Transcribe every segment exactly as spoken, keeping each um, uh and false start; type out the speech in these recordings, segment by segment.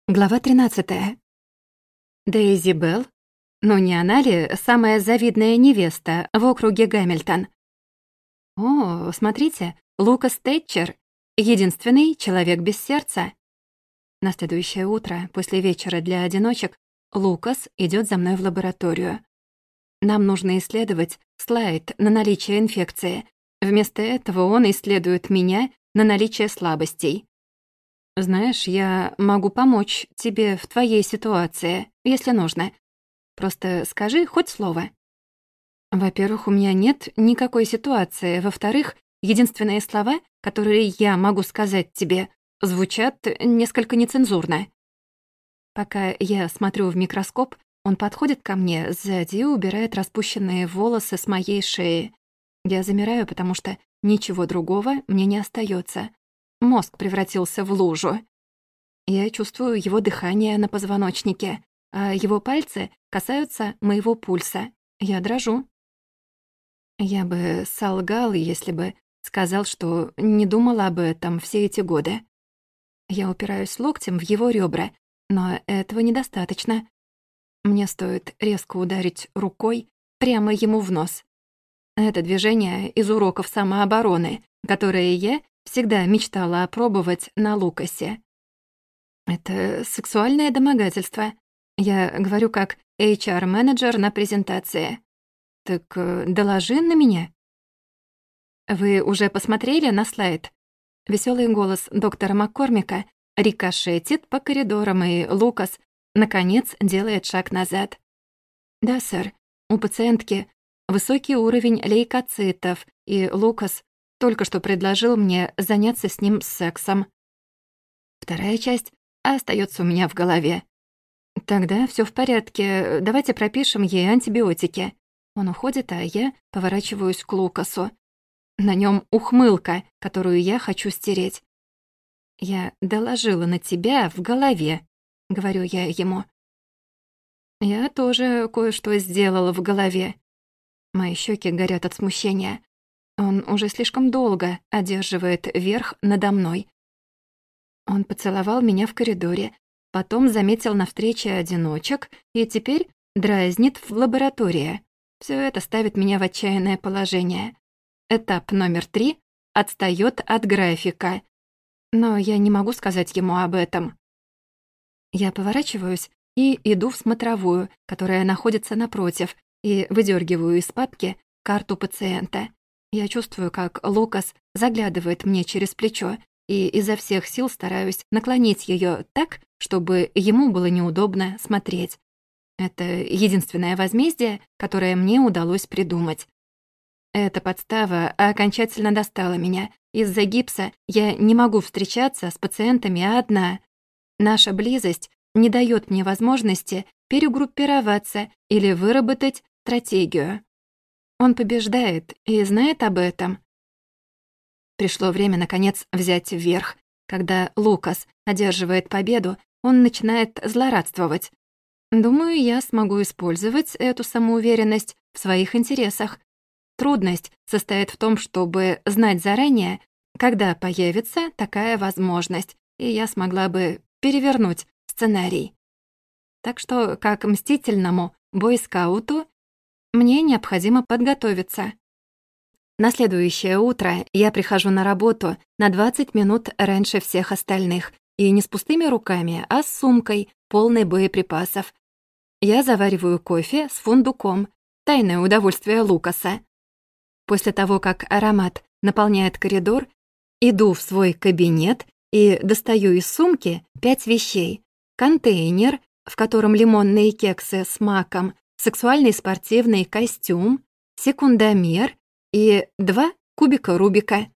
Глава тринадцатая. Дейзи Белл? Ну не она ли самая завидная невеста в округе Гамильтон? О, смотрите, Лукас Тэтчер, единственный человек без сердца. На следующее утро, после вечера для одиночек, Лукас идет за мной в лабораторию. Нам нужно исследовать слайд на наличие инфекции. Вместо этого он исследует меня на наличие слабостей. «Знаешь, я могу помочь тебе в твоей ситуации, если нужно. Просто скажи хоть слово». Во-первых, у меня нет никакой ситуации. Во-вторых, единственные слова, которые я могу сказать тебе, звучат несколько нецензурно. Пока я смотрю в микроскоп, он подходит ко мне сзади и убирает распущенные волосы с моей шеи. Я замираю, потому что ничего другого мне не остается. Мозг превратился в лужу. Я чувствую его дыхание на позвоночнике, а его пальцы касаются моего пульса. Я дрожу. Я бы солгал, если бы сказал, что не думал об этом все эти годы. Я упираюсь локтем в его ребра, но этого недостаточно. Мне стоит резко ударить рукой прямо ему в нос. Это движение из уроков самообороны, которые я всегда мечтала опробовать на Лукасе. Это сексуальное домогательство. Я говорю как эйч ар-менеджер на презентации. Так э, доложи на меня. Вы уже посмотрели на слайд? Веселый голос доктора Маккормика рикошетит по коридорам, и Лукас, наконец, делает шаг назад. Да, сэр, у пациентки высокий уровень лейкоцитов, и Лукас только что предложил мне заняться с ним сексом. Вторая часть остается у меня в голове. Тогда все в порядке, давайте пропишем ей антибиотики. Он уходит, а я поворачиваюсь к Лукасу. На нем ухмылка, которую я хочу стереть. «Я доложила на тебя в голове», — говорю я ему. Я тоже кое-что сделала в голове. Мои щеки горят от смущения. Он уже слишком долго одерживает верх надо мной. Он поцеловал меня в коридоре, потом заметил на встрече одиночек и теперь дразнит в лаборатории. Все это ставит меня в отчаянное положение. Этап номер три отстаёт от графика. Но я не могу сказать ему об этом. Я поворачиваюсь и иду в смотровую, которая находится напротив, и выдергиваю из папки карту пациента. Я чувствую, как Лукас заглядывает мне через плечо, и изо всех сил стараюсь наклонить ее так, чтобы ему было неудобно смотреть. Это единственное возмездие, которое мне удалось придумать. Эта подстава окончательно достала меня. Из-за гипса я не могу встречаться с пациентами одна. Наша близость не дает мне возможности перегруппироваться или выработать стратегию. Он побеждает и знает об этом. Пришло время, наконец, взять вверх. Когда Лукас одерживает победу, он начинает злорадствовать. Думаю, я смогу использовать эту самоуверенность в своих интересах. Трудность состоит в том, чтобы знать заранее, когда появится такая возможность, и я смогла бы перевернуть сценарий. Так что, как мстительному бойскауту, мне необходимо подготовиться. На следующее утро я прихожу на работу на двадцать минут раньше всех остальных, и не с пустыми руками, а с сумкой, полной боеприпасов. Я завариваю кофе с фундуком, тайное удовольствие Лукаса. После того, как аромат наполняет коридор, иду в свой кабинет и достаю из сумки пять вещей. Контейнер, в котором лимонные кексы с маком, сексуальный спортивный костюм, секундомер и два кубика Рубика.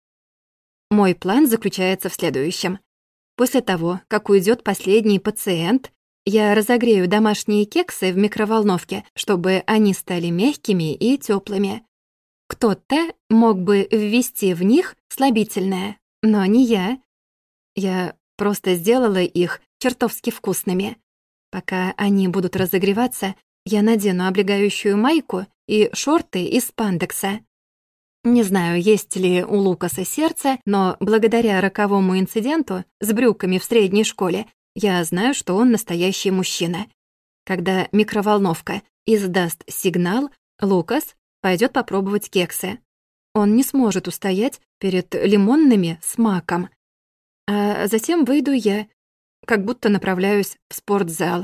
Мой план заключается в следующем. После того, как уйдет последний пациент, я разогрею домашние кексы в микроволновке, чтобы они стали мягкими и теплыми. Кто-то мог бы ввести в них слабительное, но не я. Я просто сделала их чертовски вкусными. Пока они будут разогреваться, я надену облегающую майку и шорты из спандекса. Не знаю, есть ли у Лукаса сердце, но благодаря роковому инциденту с брюками в средней школе Я знаю, что он настоящий мужчина. Когда микроволновка издаст сигнал, Лукас пойдет попробовать кексы. Он не сможет устоять перед лимонными с маком. А затем выйду я, как будто направляюсь в спортзал.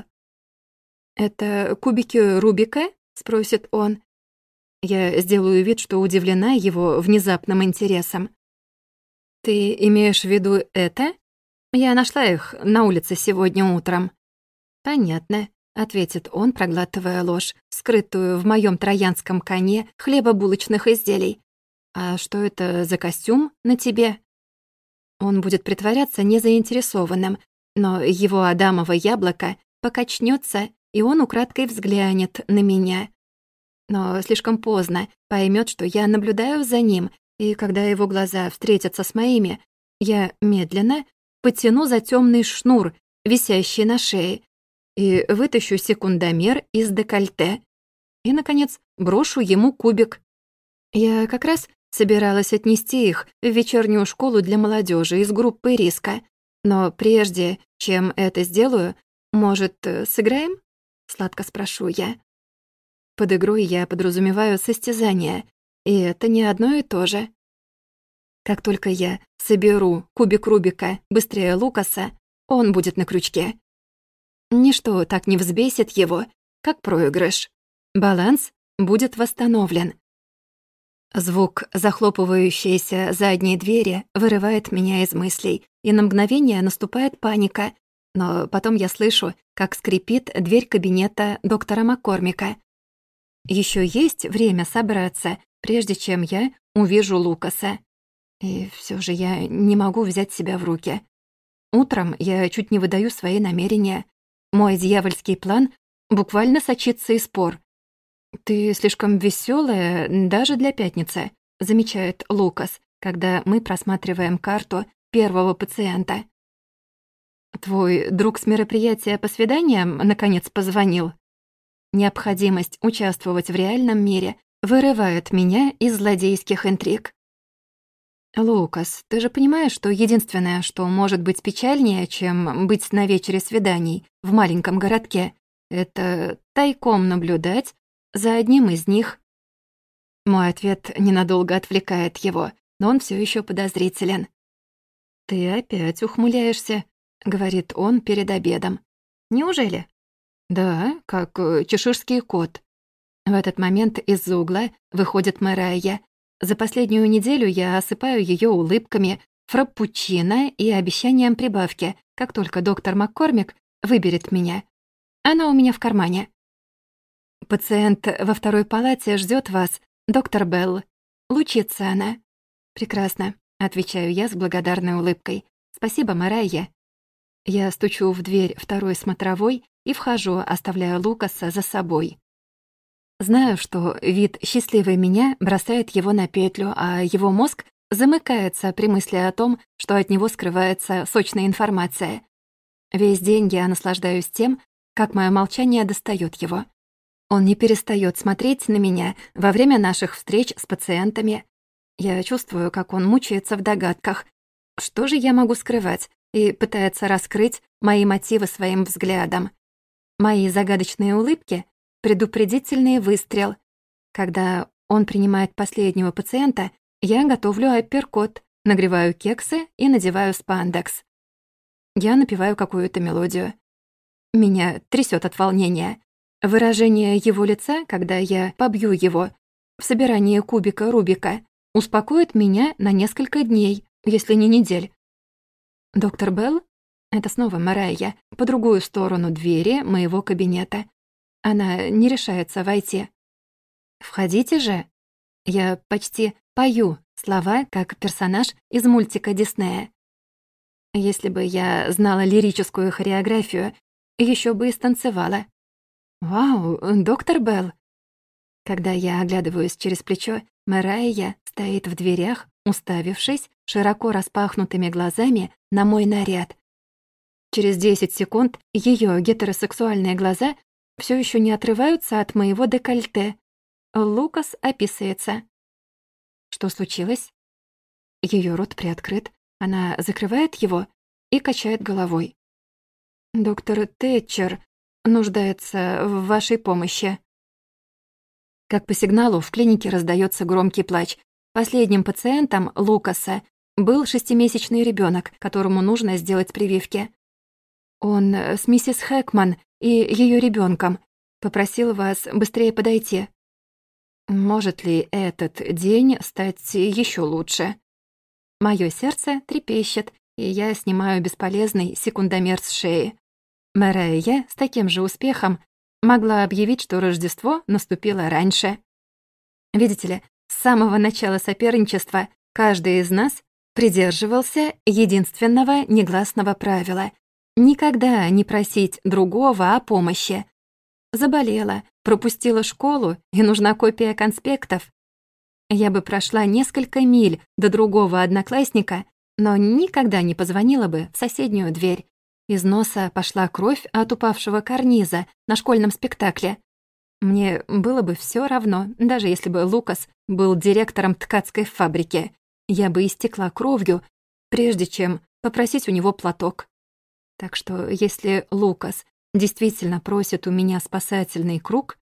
«Это кубики Рубика?» — спросит он. Я сделаю вид, что удивлена его внезапным интересом. «Ты имеешь в виду это? Я нашла их на улице сегодня утром». «Понятно», — ответит он, проглатывая ложь, скрытую в моем троянском коне хлебобулочных изделий. «А что это за костюм на тебе?» Он будет притворяться незаинтересованным, но его адамово яблоко покачнется, и он украдкой взглянет на меня. Но слишком поздно поймет, что я наблюдаю за ним, и когда его глаза встретятся с моими, я медленно потяну за темный шнур, висящий на шее, и вытащу секундомер из декольте. И, наконец, брошу ему кубик. Я как раз собиралась отнести их в вечернюю школу для молодежи из группы риска. Но прежде, чем это сделаю, может, сыграем? Сладко спрошу я. Под игрой я подразумеваю состязание, и это не одно и то же. Как только я соберу кубик Рубика быстрее Лукаса, он будет на крючке. Ничто так не взбесит его, как проигрыш. Баланс будет восстановлен. Звук захлопывающейся задней двери вырывает меня из мыслей, и на мгновение наступает паника. Но потом я слышу, как скрипит дверь кабинета доктора Маккормика. Еще есть время собраться, прежде чем я увижу Лукаса. И все же я не могу взять себя в руки. Утром я чуть не выдаю свои намерения. Мой дьявольский план буквально сочится из пор. «Ты слишком веселая даже для пятницы», — замечает Лукас, когда мы просматриваем карту первого пациента. «Твой друг с мероприятия по свиданиям наконец позвонил?» Необходимость участвовать в реальном мире вырывает меня из злодейских интриг. «Лукас, ты же понимаешь, что единственное, что может быть печальнее, чем быть на вечере свиданий в маленьком городке, это тайком наблюдать за одним из них?» Мой ответ ненадолго отвлекает его, но он все еще подозрителен. «Ты опять ухмыляешься», — говорит он перед обедом. «Неужели?» «Да, как э, чеширский кот». В этот момент из-за угла выходит Мэрайя. За последнюю неделю я осыпаю ее улыбками, фраппучино и обещанием прибавки, как только доктор Маккормик выберет меня. Она у меня в кармане. «Пациент во второй палате ждет вас, доктор Белл. Лучится она». «Прекрасно», — отвечаю я с благодарной улыбкой. «Спасибо, Мэрайя». Я стучу в дверь второй смотровой и вхожу, оставляя Лукаса за собой. Знаю, что вид счастливой меня бросает его на петлю, а его мозг замыкается при мысли о том, что от него скрывается сочная информация. Весь день я наслаждаюсь тем, как мое молчание достает его. Он не перестает смотреть на меня во время наших встреч с пациентами. Я чувствую, как он мучается в догадках. Что же я могу скрывать? И пытается раскрыть мои мотивы своим взглядом. Мои загадочные улыбки — предупредительный выстрел. Когда он принимает последнего пациента, я готовлю апперкот, нагреваю кексы и надеваю спандекс. Я напеваю какую-то мелодию. Меня трясет от волнения. Выражение его лица, когда я побью его в собирании кубика Рубика, успокоит меня на несколько дней, если не недель. «Доктор Белл?» Это снова Мэрайя, по другую сторону двери моего кабинета. Она не решается войти. «Входите же!» Я почти пою слова, как персонаж из мультика Диснея. Если бы я знала лирическую хореографию, еще бы и станцевала. «Вау, доктор Белл!» Когда я оглядываюсь через плечо, Мэрайя стоит в дверях, уставившись широко распахнутыми глазами на мой наряд. Через десять секунд ее гетеросексуальные глаза все еще не отрываются от моего декольте. Лукас описывается. Что случилось? Ее рот приоткрыт, она закрывает его и качает головой. Доктор Тэтчер нуждается в вашей помощи. Как по сигналу в клинике раздается громкий плач. Последним пациентом Лукаса был шестимесячный ребенок, которому нужно сделать прививки. Он с миссис Хэкман и ее ребенком попросил вас быстрее подойти. Может ли этот день стать еще лучше? Мое сердце трепещет, и я снимаю бесполезный секундомер с шеи. Мэрайя с таким же успехом могла объявить, что Рождество наступило раньше. Видите ли, с самого начала соперничества каждый из нас придерживался единственного негласного правила — никогда не просить другого о помощи. Заболела, пропустила школу и нужна копия конспектов. Я бы прошла несколько миль до другого одноклассника, но никогда не позвонила бы в соседнюю дверь. Из носа пошла кровь от упавшего карниза на школьном спектакле. Мне было бы все равно, даже если бы Лукас был директором ткацкой фабрики. Я бы истекла кровью, прежде чем попросить у него платок. Так что если Лукас действительно просит у меня спасательный круг,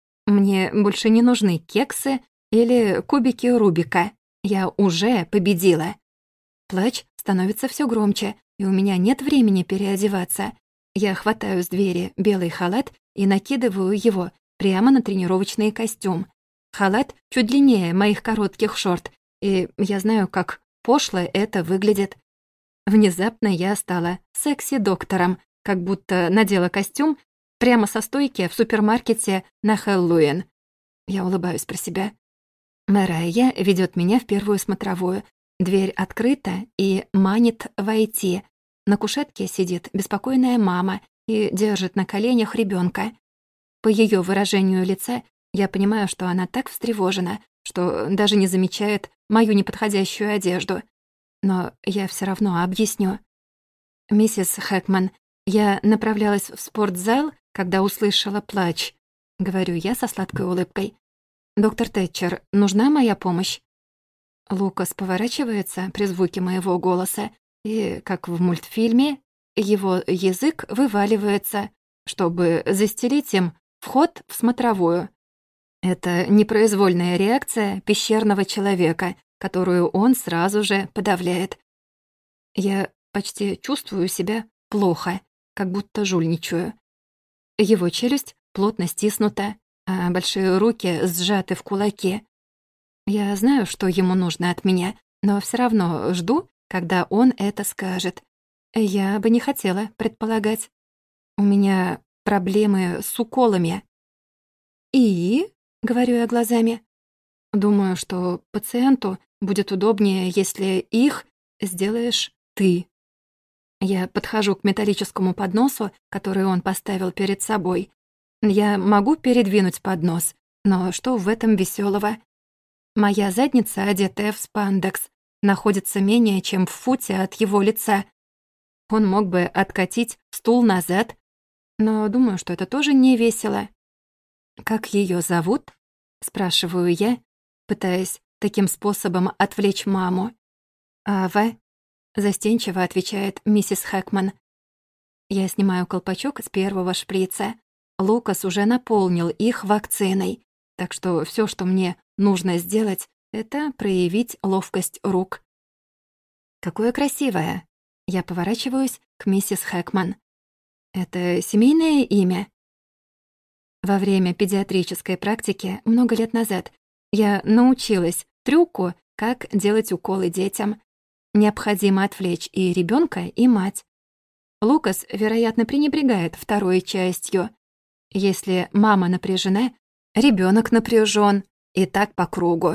мне больше не нужны кексы или кубики Рубика. Я уже победила. Плач становится все громче, и у меня нет времени переодеваться. Я хватаю с двери белый халат и накидываю его прямо на тренировочный костюм. Халат чуть длиннее моих коротких шорт, и я знаю, как пошло это выглядит. Внезапно я стала секси-доктором, как будто надела костюм прямо со стойки в супермаркете на Хэллоуин. Я улыбаюсь про себя. Мэрайя ведет меня в первую смотровую. Дверь открыта и манит войти. На кушетке сидит беспокойная мама и держит на коленях ребенка. По ее выражению лица я понимаю, что она так встревожена, что даже не замечает мою неподходящую одежду. Но я все равно объясню. «Миссис Хэкман, я направлялась в спортзал, когда услышала плач», — говорю я со сладкой улыбкой. «Доктор Тэтчер, нужна моя помощь?» Лукас поворачивается при звуке моего голоса, и, как в мультфильме, его язык вываливается, чтобы застелить им вход в смотровую. Это непроизвольная реакция пещерного человека, которую он сразу же подавляет. Я почти чувствую себя плохо, как будто жульничаю. Его челюсть плотно стиснута, а большие руки сжаты в кулаки. Я знаю, что ему нужно от меня, но все равно жду, когда он это скажет. Я бы не хотела предполагать. У меня проблемы с уколами. «И?» — говорю я глазами. «Думаю, что пациенту будет удобнее, если их сделаешь ты». Я подхожу к металлическому подносу, который он поставил перед собой. Я могу передвинуть поднос, но что в этом веселого? Моя задница, одетая в спандекс, находится менее чем в футе от его лица. Он мог бы откатить стул назад, но думаю, что это тоже не весело. «Как ее зовут?» — спрашиваю я, пытаясь таким способом отвлечь маму. «Ава», — застенчиво отвечает миссис Хэкман. Я снимаю колпачок с первого шприца. Лукас уже наполнил их вакциной, так что все, что мне нужно сделать, это проявить ловкость рук. «Какое красивое!» Я поворачиваюсь к миссис Хэкман. «Это семейное имя?» Во время педиатрической практики много лет назад я научилась трюку, как делать уколы детям. Необходимо отвлечь и ребенка, и мать. Лукас, вероятно, пренебрегает второй частью. Если мама напряжена, ребенок напряжен, и так по кругу.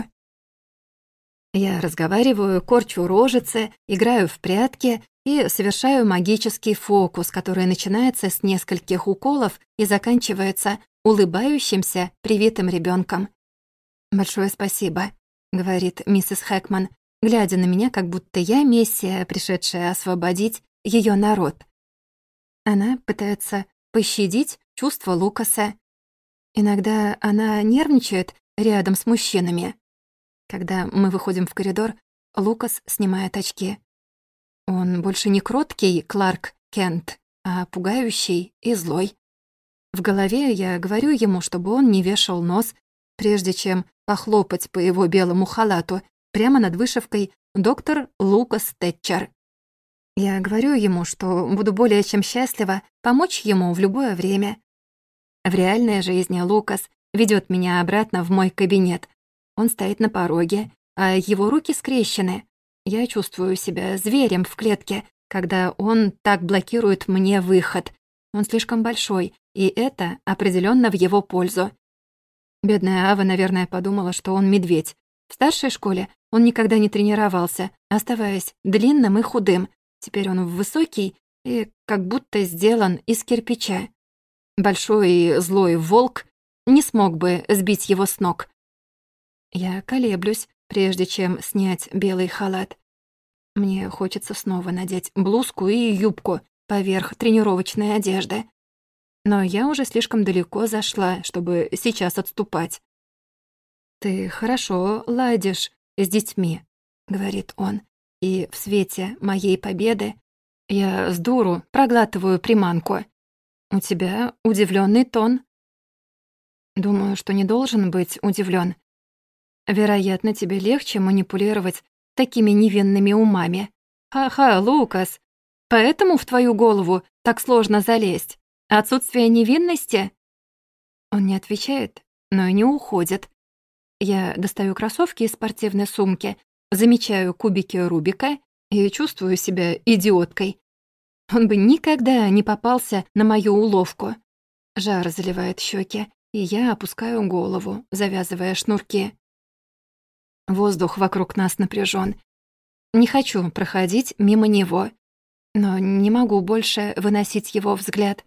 Я разговариваю, корчу рожицы, играю в прятки и совершаю магический фокус, который начинается с нескольких уколов и заканчивается улыбающимся, привитым ребенком. «Большое спасибо», — говорит миссис Хэкман, глядя на меня, как будто я мессия, пришедшая освободить ее народ. Она пытается пощадить чувства Лукаса. Иногда она нервничает рядом с мужчинами. Когда мы выходим в коридор, Лукас снимает очки. Он больше не кроткий Кларк Кент, а пугающий и злой. В голове я говорю ему, чтобы он не вешал нос, прежде чем похлопать по его белому халату прямо над вышивкой «Доктор Лукас Тэтчер». Я говорю ему, что буду более чем счастлива помочь ему в любое время. В реальной жизни Лукас ведет меня обратно в мой кабинет. Он стоит на пороге, а его руки скрещены. Я чувствую себя зверем в клетке, когда он так блокирует мне выход. Он слишком большой, и это определенно в его пользу. Бедная Ава, наверное, подумала, что он медведь. В старшей школе он никогда не тренировался, оставаясь длинным и худым. Теперь он высокий и как будто сделан из кирпича. Большой и злой волк не смог бы сбить его с ног. Я колеблюсь, прежде чем снять белый халат. Мне хочется снова надеть блузку и юбку поверх тренировочной одежды. Но я уже слишком далеко зашла, чтобы сейчас отступать. «Ты хорошо ладишь с детьми», — говорит он, и в свете моей победы я с дуру проглатываю приманку. «У тебя удивленный тон». Думаю, что не должен быть удивлен. Вероятно, тебе легче манипулировать такими невинными умами. Ха-ха, Лукас, поэтому в твою голову так сложно залезть? Отсутствие невинности? Он не отвечает, но и не уходит. Я достаю кроссовки из спортивной сумки, замечаю кубики Рубика и чувствую себя идиоткой. Он бы никогда не попался на мою уловку. Жар заливает щеки, и я опускаю голову, завязывая шнурки. Воздух вокруг нас напряжен. Не хочу проходить мимо него, но не могу больше выносить его взгляд.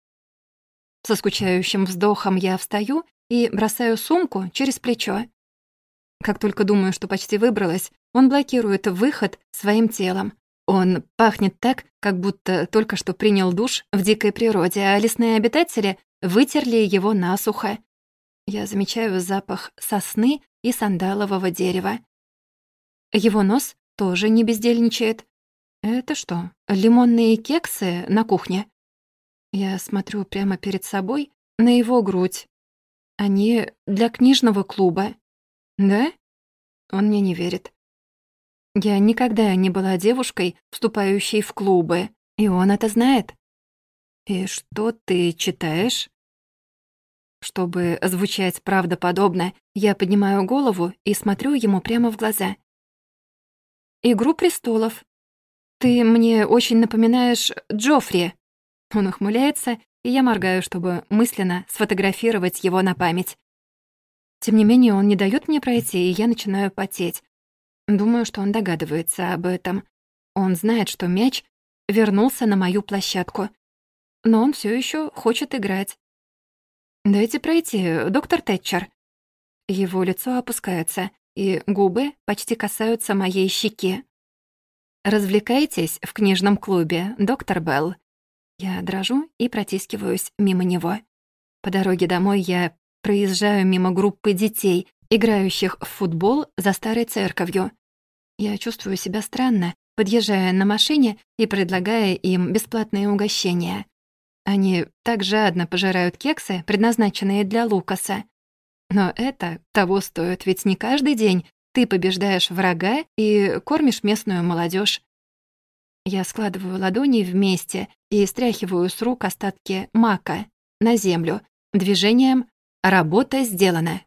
Со скучающим вздохом я встаю и бросаю сумку через плечо. Как только думаю, что почти выбралась, он блокирует выход своим телом. Он пахнет так, как будто только что принял душ в дикой природе, а лесные обитатели вытерли его насухо. Я замечаю запах сосны и сандалового дерева. Его нос тоже не бездельничает. Это что, лимонные кексы на кухне? Я смотрю прямо перед собой на его грудь. Они для книжного клуба. Да? Он мне не верит. Я никогда не была девушкой, вступающей в клубы, и он это знает. И что ты читаешь? Чтобы звучать правдоподобно, я поднимаю голову и смотрю ему прямо в глаза. «Игру престолов. Ты мне очень напоминаешь Джоффри». Он ухмыляется, и я моргаю, чтобы мысленно сфотографировать его на память. Тем не менее, он не дает мне пройти, и я начинаю потеть. Думаю, что он догадывается об этом. Он знает, что мяч вернулся на мою площадку. Но он все еще хочет играть. «Дайте пройти, доктор Тэтчер». Его лицо опускается, и губы почти касаются моей щеки. «Развлекайтесь в книжном клубе, доктор Белл». Я дрожу и протискиваюсь мимо него. По дороге домой я проезжаю мимо группы детей, играющих в футбол за старой церковью. Я чувствую себя странно, подъезжая на машине и предлагая им бесплатные угощения. Они так жадно пожирают кексы, предназначенные для Лукаса. Но это того стоит, ведь не каждый день ты побеждаешь врага и кормишь местную молодежь. Я складываю ладони вместе и стряхиваю с рук остатки мака на землю движением «Работа сделана».